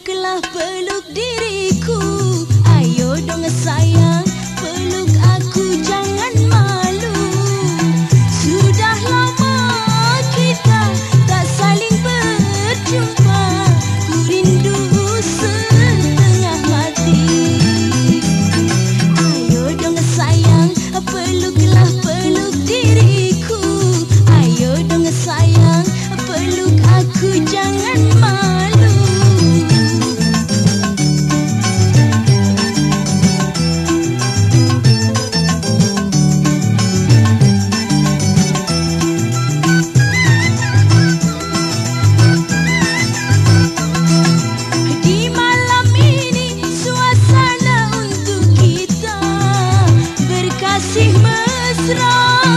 peluklah peluk diriku. Ayo dong sayang, peluk aku jangan malu. Sudah lama kita tak saling berjumpa, ku rindu setengah mati. Ayo dong sayang, peluklah peluk diriku. Ayo dong sayang, peluk aku jangan malu. Di malam ini suasana untuk kita berkasih mesra.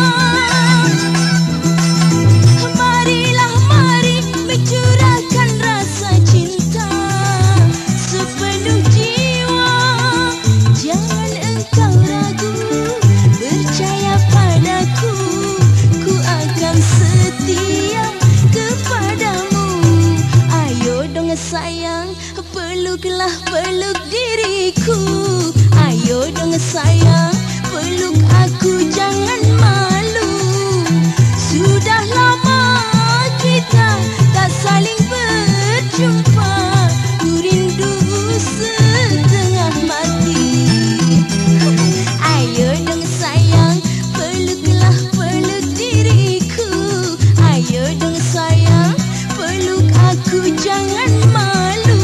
Marilah mari mencurahkan rasa cinta sepenuh jiwa. Jangan engkau ragu, percaya padaku, ku akan setia kepadamu. Ayo dong sayang, peluklah peluk diriku. Ayo dong sayang, peluk aku jangan malu. Sudah lama kita tak saling berjumpa, ku rindu setengah mati. Ayo dong sayang, peluklah peluk diriku. Ayo dong sayang, peluk aku jangan malu.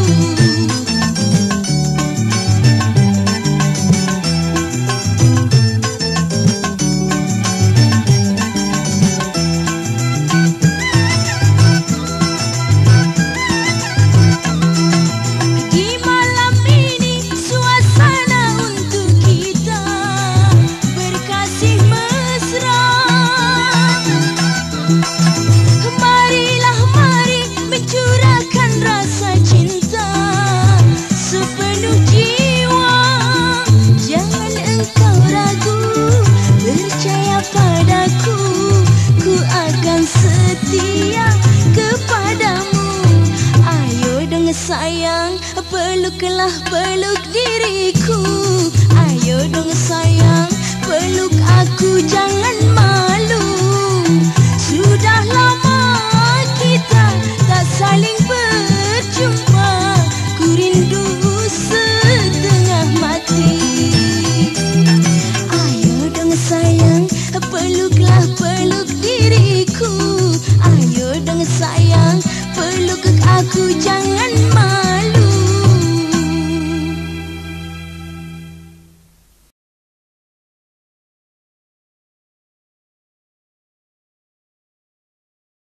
Di malam ini suasana untuk kita berkasih mesra. Marilah mari mencurahkan rasa cinta sepenuh jiwa. Jangan engkau ragu, percaya padaku, ku akan setia kepadamu. Ayo dong sayang, peluklah peluk diriku. Ayo dong sayang, peluk aku jangan malu. Sudah lama